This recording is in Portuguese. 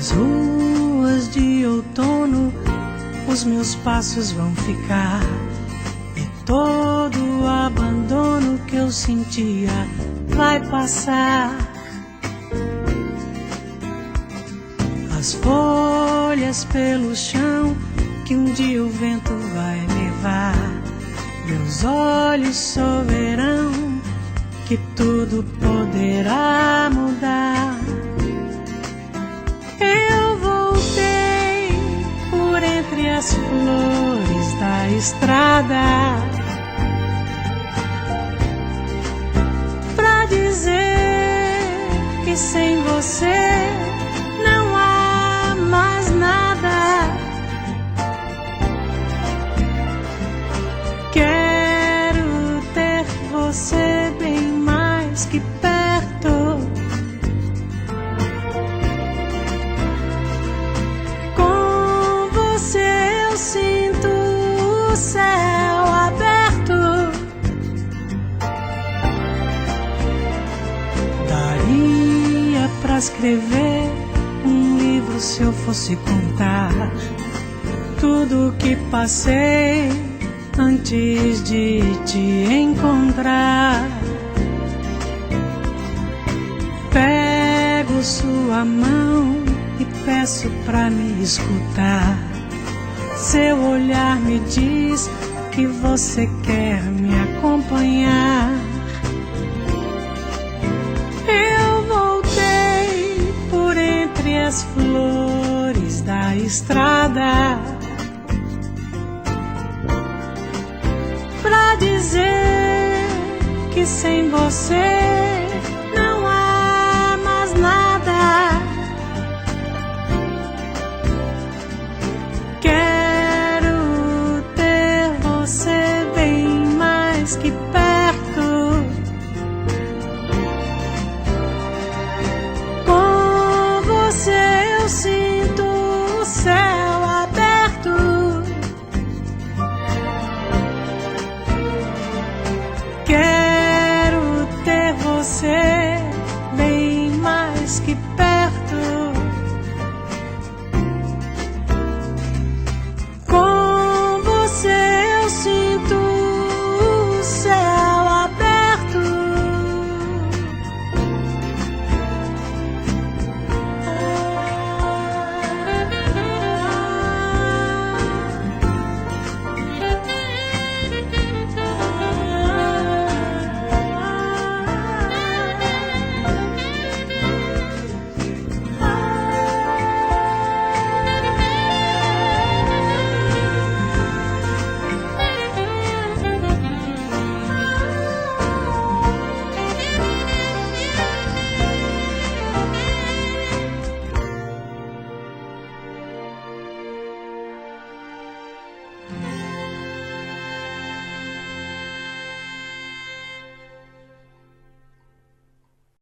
Nas ruas de outono os meus passos vão ficar, e todo o abandono que eu sentia vai passar. As folhas pelo chão que um dia o vento vai levar, meus olhos só verão que tudo poderá mudar. Eu voltei por entre as flores da estrada pra dizer que sem você não há mais nada. Quero ter você bem mais que perto. Com você eu sinto o céu aberto. Daria pra escrever um livro se eu fosse contar tudo o que passei antes de te encontrar. Pego sua mão e peço pra me escutar. Seu olhar me diz que você quer me acompanhar. Eu voltei por entre as flores da estrada pra dizer que sem você